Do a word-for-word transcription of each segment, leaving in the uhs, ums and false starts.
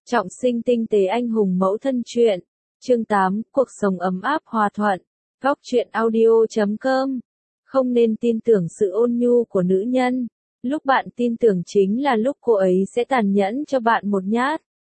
Trọng sinh tinh tế anh hùng mẫu thân truyện. Chương tám, cuộc sống ấm áp hòa thuận. Góc truyện audio chấm com. Không nên tin tưởng sự ôn nhu của nữ nhân. Lúc bạn tin tưởng chính là lúc cô ấy sẽ tàn nhẫn cho bạn một nhát.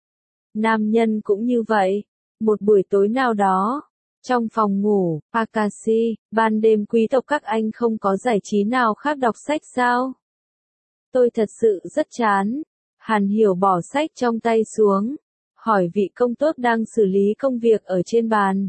Nam nhân cũng như vậy. Một buổi tối nào đó, trong phòng ngủ, Akashi, ban đêm quý tộc các anh không có giải trí nào khác đọc sách sao? Tôi thật sự rất chán. Hàn Hiểu bỏ sách trong tay xuống, hỏi vị công tước đang xử lý công việc ở trên bàn.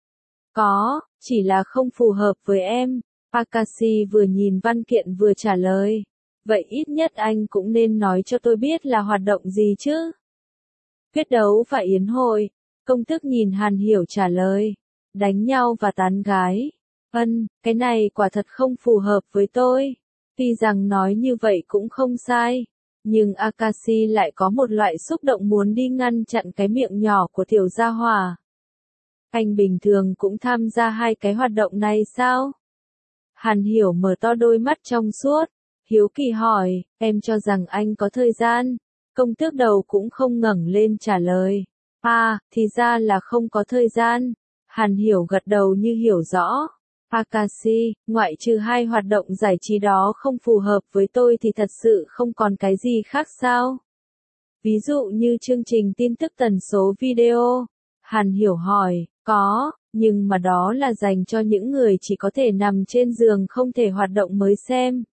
Có, chỉ là không phù hợp với em. Akashi vừa nhìn văn kiện vừa trả lời. Vậy ít nhất anh cũng nên nói cho tôi biết là hoạt động gì chứ? Quyết đấu và yến hội. Công tước nhìn Hàn Hiểu trả lời. Đánh nhau và tán gái. Ân, cái này quả thật không phù hợp với tôi. Tuy rằng nói như vậy cũng không sai. Nhưng Akashi lại có một loại xúc động muốn đi ngăn chặn cái miệng nhỏ của tiểu gia hỏa. Anh bình thường cũng tham gia hai cái hoạt động này sao? Hàn Hiểu mở to đôi mắt trong suốt, hiếu kỳ hỏi, em cho rằng anh có thời gian. Công tước đầu cũng không ngẩng lên trả lời. À, thì ra là không có thời gian. Hàn Hiểu gật đầu như hiểu rõ. Akashi, ngoại trừ hai hoạt động giải trí đó không phù hợp với tôi thì thật sự không còn cái gì khác sao? Ví dụ như chương trình tin tức tần số video. Hàn Hiểu hỏi, có, nhưng mà đó là dành cho những người chỉ có thể nằm trên giường không thể hoạt động mới xem.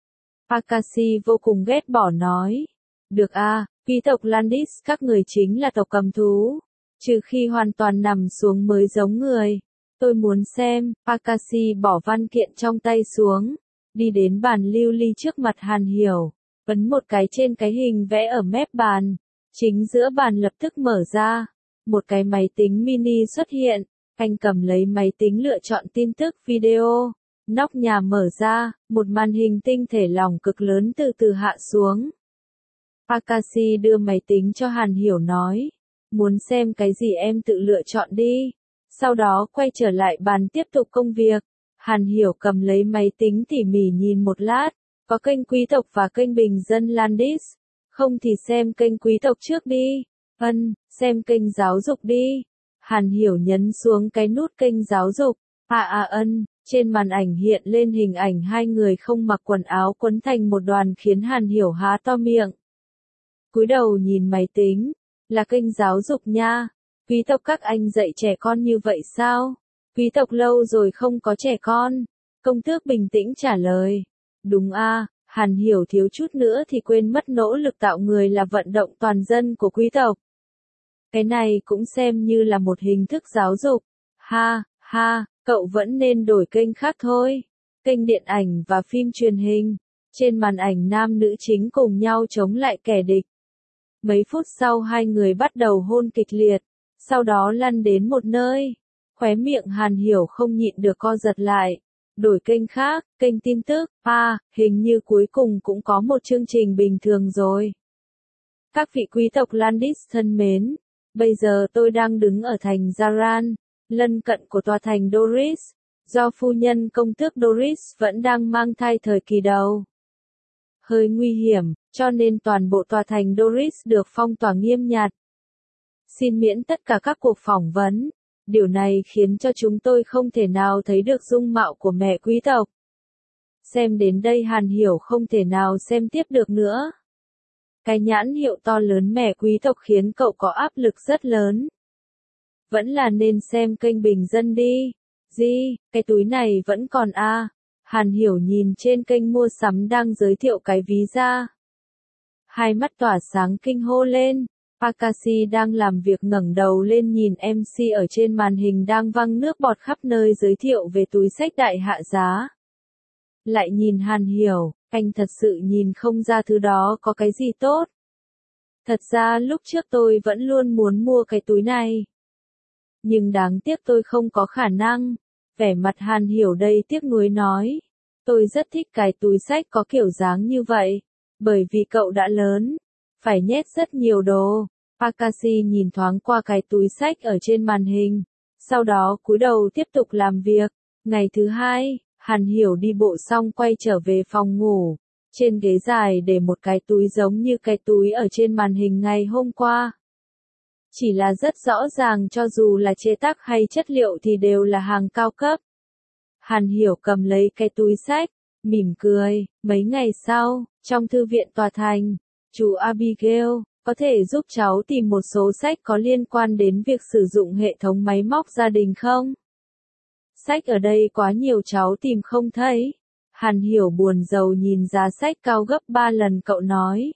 Akashi vô cùng ghét bỏ nói. Được à, quý tộc Landis các người chính là tộc cầm thú. Trừ khi hoàn toàn nằm xuống mới giống người. Tôi muốn xem. Akashi bỏ văn kiện trong tay xuống, đi đến bàn lưu ly trước mặt Hàn Hiểu, ấn một cái trên cái hình vẽ ở mép bàn. Chính giữa bàn lập tức mở ra, một cái máy tính mini xuất hiện. Anh cầm lấy máy tính lựa chọn tin tức video. Nóc nhà mở ra, một màn hình tinh thể lỏng cực lớn từ từ hạ xuống. Akashi đưa máy tính cho Hàn Hiểu nói, muốn xem cái gì em tự lựa chọn đi. Sau đó quay trở lại bàn tiếp tục công việc. Hàn Hiểu cầm lấy máy tính tỉ mỉ nhìn một lát, có kênh quý tộc và kênh bình dân Landis. Không thì xem kênh quý tộc trước đi. Ân, xem kênh giáo dục đi. Hàn Hiểu nhấn xuống cái nút kênh giáo dục. À à ân, trên màn ảnh hiện lên hình ảnh hai người không mặc quần áo quấn thành một đoàn khiến Hàn Hiểu há to miệng. Cúi đầu nhìn máy tính, là kênh giáo dục nha. Quý tộc các anh dạy trẻ con như vậy sao? Quý tộc lâu rồi không có trẻ con. Công tước bình tĩnh trả lời. Đúng a, Hàn Hiểu thiếu chút nữa thì quên mất nỗ lực tạo người là vận động toàn dân của quý tộc. Cái này cũng xem như là một hình thức giáo dục. Ha, ha, cậu vẫn nên đổi kênh khác thôi. Kênh điện ảnh và phim truyền hình. Trên màn ảnh nam nữ chính cùng nhau chống lại kẻ địch. Mấy phút sau hai người bắt đầu hôn kịch liệt. Sau đó lăn đến một nơi. Khóe miệng Hàn Hiểu không nhịn được co giật lại. Đổi kênh khác, kênh tin tức. À, hình như cuối cùng cũng có một chương trình bình thường rồi. Các vị quý tộc Landis thân mến. Bây giờ tôi đang đứng ở thành Zaran, lân cận của tòa thành Doris. Do phu nhân công tước Doris vẫn đang mang thai thời kỳ đầu. Hơi nguy hiểm, cho nên toàn bộ tòa thành Doris được phong tỏa nghiêm ngặt. Xin miễn tất cả các cuộc phỏng vấn. Điều này khiến cho chúng tôi không thể nào thấy được dung mạo của mẹ quý tộc. Xem đến đây Hàn Hiểu không thể nào xem tiếp được nữa. Cái nhãn hiệu to lớn mẹ quý tộc khiến cậu có áp lực rất lớn. Vẫn là nên xem kênh bình dân đi. Gì, cái túi này vẫn còn a à? Hàn Hiểu nhìn trên kênh mua sắm đang giới thiệu cái ví da. Hai mắt tỏa sáng kinh hô lên. Akashi đang làm việc ngẩng đầu lên nhìn em xê ở trên màn hình đang văng nước bọt khắp nơi giới thiệu về túi xách đại hạ giá. Lại nhìn Hàn Hiểu, anh thật sự nhìn không ra thứ đó có cái gì tốt. Thật ra lúc trước tôi vẫn luôn muốn mua cái túi này. Nhưng đáng tiếc tôi không có khả năng. Vẻ mặt Hàn Hiểu đầy tiếc nuối nói. Tôi rất thích cái túi xách có kiểu dáng như vậy. Bởi vì cậu đã lớn. Phải nhét rất nhiều đồ. Akashi nhìn thoáng qua cái túi xách ở trên màn hình. Sau đó cúi đầu tiếp tục làm việc. Ngày thứ hai, Hàn Hiểu đi bộ xong quay trở về phòng ngủ. Trên ghế dài để một cái túi giống như cái túi ở trên màn hình ngày hôm qua. Chỉ là rất rõ ràng cho dù là chế tác hay chất liệu thì đều là hàng cao cấp. Hàn Hiểu cầm lấy cái túi sách, mỉm cười. Mấy ngày sau, trong thư viện tòa thành, chú Abigail, có thể giúp cháu tìm một số sách có liên quan đến việc sử dụng hệ thống máy móc gia đình không? Sách ở đây quá nhiều cháu tìm không thấy. Hàn Hiểu buồn rầu nhìn giá sách cao gấp ba lần cậu nói.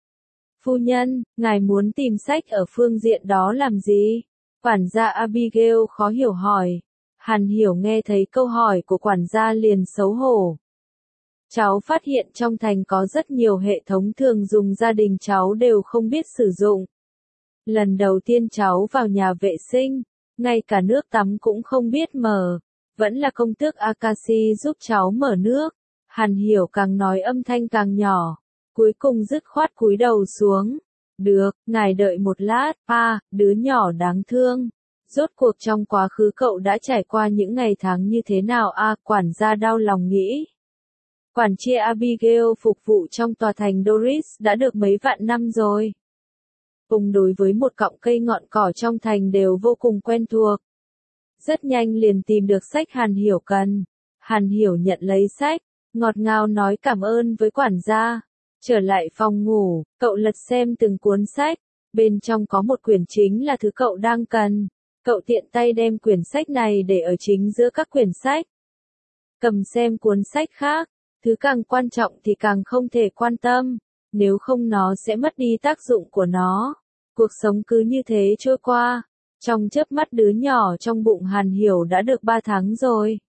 Phu nhân, ngài muốn tìm sách ở phương diện đó làm gì? Quản gia Abigail khó hiểu hỏi. Hàn Hiểu nghe thấy câu hỏi của quản gia liền xấu hổ. Cháu phát hiện trong thành có rất nhiều hệ thống thường dùng gia đình cháu đều không biết sử dụng. Lần đầu tiên cháu vào nhà vệ sinh, ngay cả nước tắm cũng không biết mở. Vẫn là công tước Akashi giúp cháu mở nước. Hàn Hiểu càng nói âm thanh càng nhỏ. Cuối cùng dứt khoát cúi đầu xuống. Được, ngài đợi một lát, à, đứa nhỏ đáng thương. Rốt cuộc trong quá khứ cậu đã trải qua những ngày tháng như thế nào à, quản gia đau lòng nghĩ. Quản chia Abigail phục vụ trong tòa thành Doris đã được mấy vạn năm rồi. Cùng đối với một cọng cây ngọn cỏ trong thành đều vô cùng quen thuộc. Rất nhanh liền tìm được sách Hàn Hiểu cần. Hàn Hiểu nhận lấy sách, ngọt ngào nói cảm ơn với quản gia. Trở lại phòng ngủ, cậu lật xem từng cuốn sách. Bên trong có một quyển chính là thứ cậu đang cần. Cậu tiện tay đem quyển sách này để ở chính giữa các quyển sách. Cầm xem cuốn sách khác, thứ càng quan trọng thì càng không thể quan tâm, nếu không nó sẽ mất đi tác dụng của nó. Cuộc sống cứ như thế trôi qua. Trong chớp mắt đứa nhỏ trong bụng Hàn Hiểu đã được ba tháng rồi.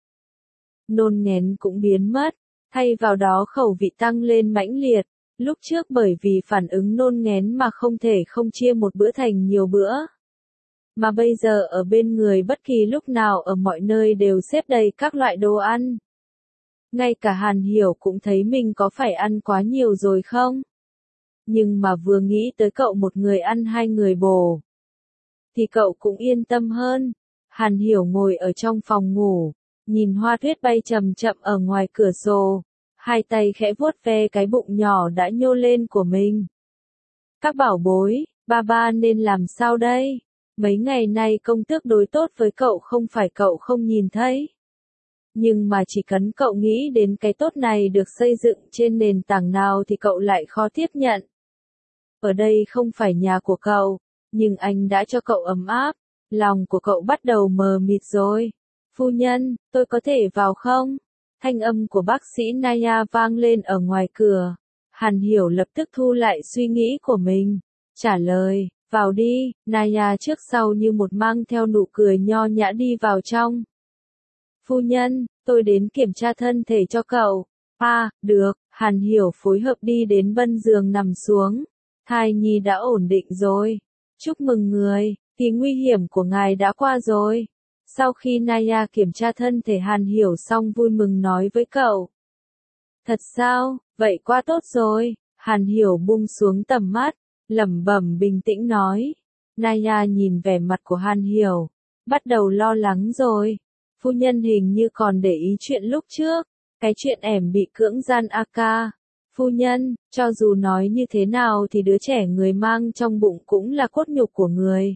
Nôn nghén cũng biến mất, thay vào đó khẩu vị tăng lên mãnh liệt. Lúc trước bởi vì phản ứng nôn nghén mà không thể không chia một bữa thành nhiều bữa. Mà bây giờ ở bên người bất kỳ lúc nào ở mọi nơi đều xếp đầy các loại đồ ăn. Ngay cả Hàn Hiểu cũng thấy mình có phải ăn quá nhiều rồi không? Nhưng mà vừa nghĩ tới cậu một người ăn hai người bồ, thì cậu cũng yên tâm hơn. Hàn Hiểu ngồi ở trong phòng ngủ, nhìn hoa tuyết bay chậm chậm ở ngoài cửa sổ, hai tay khẽ vuốt ve cái bụng nhỏ đã nhô lên của mình. Các bảo bối, ba ba nên làm sao đây? Mấy ngày nay công tước đối tốt với cậu không phải cậu không nhìn thấy. Nhưng mà chỉ cần cậu nghĩ đến cái tốt này được xây dựng trên nền tảng nào thì cậu lại khó tiếp nhận. Ở đây không phải nhà của cậu, nhưng anh đã cho cậu ấm áp, lòng của cậu bắt đầu mờ mịt rồi. Phu nhân, tôi có thể vào không? Thanh âm của bác sĩ Naya vang lên ở ngoài cửa. Hàn Hiểu lập tức thu lại suy nghĩ của mình. Trả lời, vào đi, Naya trước sau như một mang theo nụ cười nho nhã đi vào trong. Phu nhân, tôi đến kiểm tra thân thể cho cậu. À, được, Hàn Hiểu phối hợp đi đến bên giường nằm xuống. Thai nhi đã ổn định rồi. Chúc mừng người, thì nguy hiểm của ngài đã qua rồi. Sau khi Naya kiểm tra thân thể Hàn Hiểu xong vui mừng nói với cậu. Thật sao, vậy quá tốt rồi. Hàn Hiểu buông xuống tầm mắt, lẩm bẩm bình tĩnh nói. Naya nhìn vẻ mặt của Hàn Hiểu, bắt đầu lo lắng rồi. Phu nhân hình như còn để ý chuyện lúc trước, cái chuyện ẻm bị cưỡng gian Aka. Phu nhân, cho dù nói như thế nào thì đứa trẻ người mang trong bụng cũng là cốt nhục của người.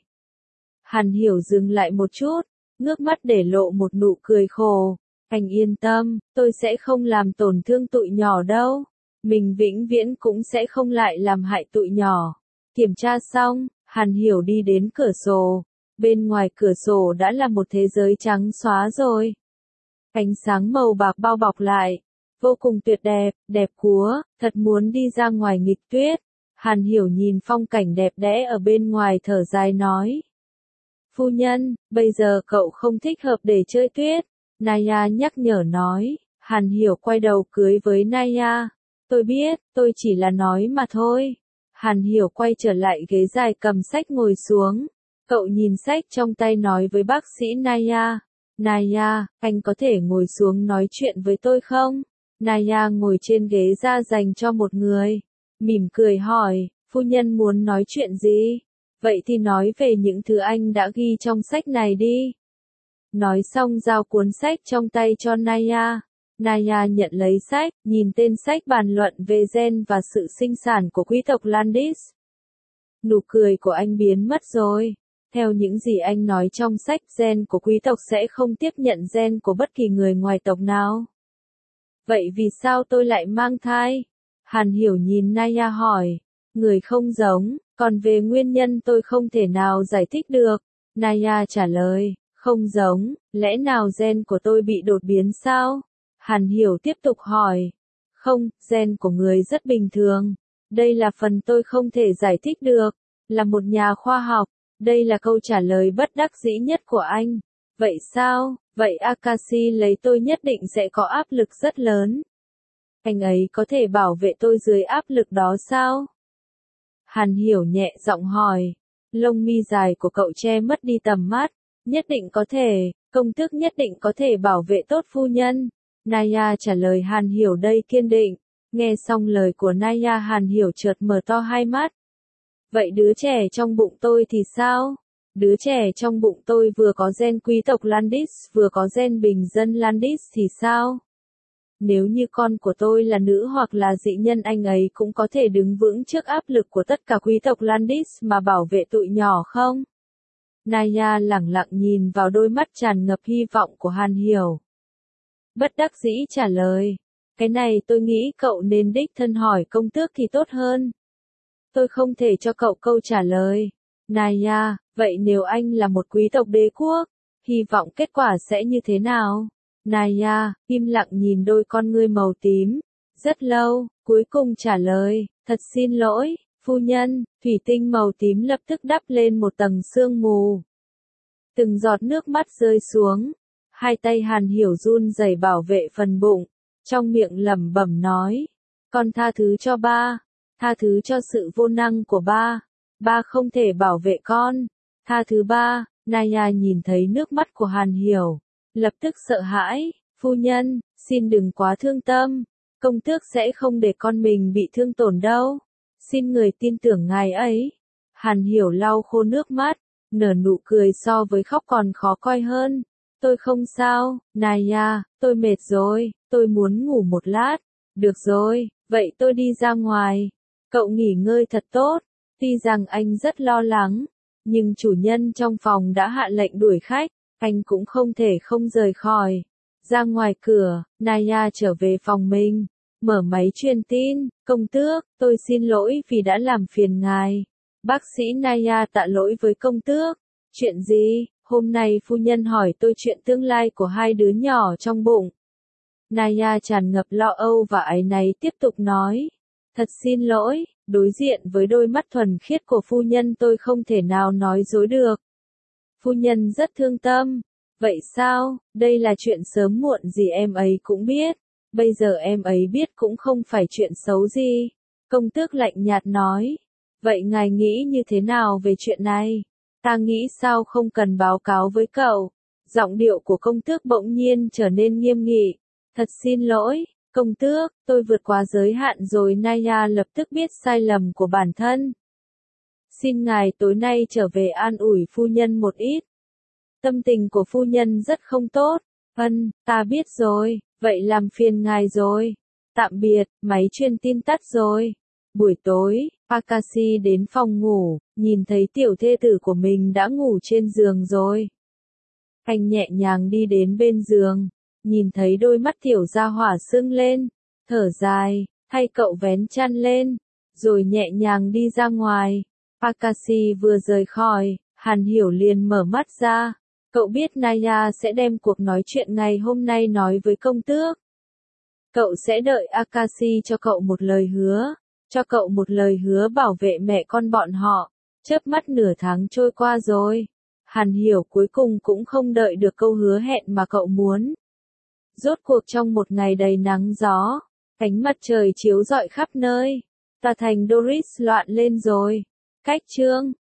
Hàn Hiểu dừng lại một chút, ngước mắt để lộ một nụ cười khổ. Anh yên tâm, tôi sẽ không làm tổn thương tụi nhỏ đâu. Mình vĩnh viễn cũng sẽ không lại làm hại tụi nhỏ. Kiểm tra xong, Hàn Hiểu đi đến cửa sổ. Bên ngoài cửa sổ đã là một thế giới trắng xóa rồi. Ánh sáng màu bạc bao bọc lại. Vô cùng tuyệt đẹp, đẹp quá, thật muốn đi ra ngoài nghịch tuyết. Hàn Hiểu nhìn phong cảnh đẹp đẽ ở bên ngoài thở dài nói. Phu nhân, bây giờ cậu không thích hợp để chơi tuyết. Naya nhắc nhở nói. Hàn Hiểu quay đầu cưới với Naya. Tôi biết, tôi chỉ là nói mà thôi. Hàn Hiểu quay trở lại ghế dài cầm sách ngồi xuống. Cậu nhìn sách trong tay nói với bác sĩ Naya. Naya, anh có thể ngồi xuống nói chuyện với tôi không? Naya ngồi trên ghế ra dành cho một người. Mỉm cười hỏi, phu nhân muốn nói chuyện gì? Vậy thì nói về những thứ anh đã ghi trong sách này đi. Nói xong giao cuốn sách trong tay cho Naya. Naya nhận lấy sách, nhìn tên sách bàn luận về gen và sự sinh sản của quý tộc Landis. Nụ cười của anh biến mất rồi. Theo những gì anh nói trong sách, gen của quý tộc sẽ không tiếp nhận gen của bất kỳ người ngoài tộc nào. Vậy vì sao tôi lại mang thai? Hàn Hiểu nhìn Naya hỏi. Người không giống, còn về nguyên nhân tôi không thể nào giải thích được. Naya trả lời, không giống, lẽ nào gen của tôi bị đột biến sao? Hàn Hiểu tiếp tục hỏi. Không, gen của người rất bình thường. Đây là phần tôi không thể giải thích được. Là một nhà khoa học, đây là câu trả lời bất đắc dĩ nhất của anh. Vậy sao? Vậy Akashi lấy tôi nhất định sẽ có áp lực rất lớn. Anh ấy có thể bảo vệ tôi dưới áp lực đó sao? Hàn Hiểu nhẹ giọng hỏi. Lông mi dài của cậu che mất đi tầm mắt. Nhất định có thể, công tước nhất định có thể bảo vệ tốt phu nhân. Naya trả lời Hàn Hiểu đầy kiên định. Nghe xong lời của Naya, Hàn Hiểu chợt mở to hai mắt. Vậy đứa trẻ trong bụng tôi thì sao? Đứa trẻ trong bụng tôi vừa có gen quý tộc Landis, vừa có gen bình dân Landis thì sao? Nếu như con của tôi là nữ hoặc là dị nhân, anh ấy cũng có thể đứng vững trước áp lực của tất cả quý tộc Landis mà bảo vệ tụi nhỏ không? Naya lẳng lặng nhìn vào đôi mắt tràn ngập hy vọng của Hàn Hiểu. Bất đắc dĩ trả lời. Cái này tôi nghĩ cậu nên đích thân hỏi công tước thì tốt hơn. Tôi không thể cho cậu câu trả lời. Naya, vậy nếu anh là một quý tộc đế quốc, hy vọng kết quả sẽ như thế nào? Naya, im lặng nhìn đôi con ngươi màu tím. Rất lâu, cuối cùng trả lời, thật xin lỗi, phu nhân, thủy tinh màu tím lập tức đắp lên một tầng sương mù. Từng giọt nước mắt rơi xuống. Hai tay Hàn Hiểu run rẩy bảo vệ phần bụng. Trong miệng lẩm bẩm nói. Con tha thứ cho ba. Tha thứ cho sự vô năng của ba. Ba không thể bảo vệ con. Tha thứ ba. Naya nhìn thấy nước mắt của Hàn Hiểu. Lập tức sợ hãi. Phu nhân, xin đừng quá thương tâm. Công tước sẽ không để con mình bị thương tổn đâu. Xin người tin tưởng ngài ấy. Hàn Hiểu lau khô nước mắt. Nở nụ cười so với khóc còn khó coi hơn. Tôi không sao, Naya, tôi mệt rồi, tôi muốn ngủ một lát. Được rồi, vậy tôi đi ra ngoài. Cậu nghỉ ngơi thật tốt. Tuy rằng anh rất lo lắng, nhưng chủ nhân trong phòng đã hạ lệnh đuổi khách, anh cũng không thể không rời khỏi. Ra ngoài cửa, Naya trở về phòng mình, mở máy truyền tin. Công tước, tôi xin lỗi vì đã làm phiền ngài. Bác sĩ Naya tạ lỗi với công tước. Chuyện gì? Hôm nay phu nhân hỏi tôi chuyện tương lai của hai đứa nhỏ trong bụng. Naya tràn ngập lo âu và áy náy tiếp tục nói. Thật xin lỗi, đối diện với đôi mắt thuần khiết của phu nhân tôi không thể nào nói dối được. Phu nhân rất thương tâm. Vậy sao, đây là chuyện sớm muộn gì em ấy cũng biết. Bây giờ em ấy biết cũng không phải chuyện xấu gì. Công tước lạnh nhạt nói. Vậy ngài nghĩ như thế nào về chuyện này? Ta nghĩ sao không cần báo cáo với cậu. Giọng điệu của công tước bỗng nhiên trở nên nghiêm nghị. Thật xin lỗi, công tước, tôi vượt quá giới hạn rồi. Naya lập tức biết sai lầm của bản thân. Xin ngài tối nay trở về an ủi phu nhân một ít. Tâm tình của phu nhân rất không tốt. Ân, ta biết rồi, vậy làm phiền ngài rồi. Tạm biệt, máy truyền tin tắt rồi. Buổi tối, Akashi đến phòng ngủ, nhìn thấy tiểu thê tử của mình đã ngủ trên giường rồi. Anh nhẹ nhàng đi đến bên giường, nhìn thấy đôi mắt tiểu gia hỏa sưng lên, thở dài, thay cậu vén chăn lên, rồi nhẹ nhàng đi ra ngoài. Akashi vừa rời khỏi, Hàn Hiểu liền mở mắt ra. Cậu biết Naya sẽ đem cuộc nói chuyện ngày hôm nay nói với công tước. Cậu sẽ đợi Akashi cho cậu một lời hứa. Cho cậu một lời hứa bảo vệ mẹ con bọn họ. Chớp mắt nửa tháng trôi qua rồi. Hàn Hiểu cuối cùng cũng không đợi được câu hứa hẹn mà cậu muốn. Rốt cuộc trong một ngày đầy nắng gió, ánh mặt trời chiếu rọi khắp nơi, tòa thành Doris loạn lên rồi. Cách chương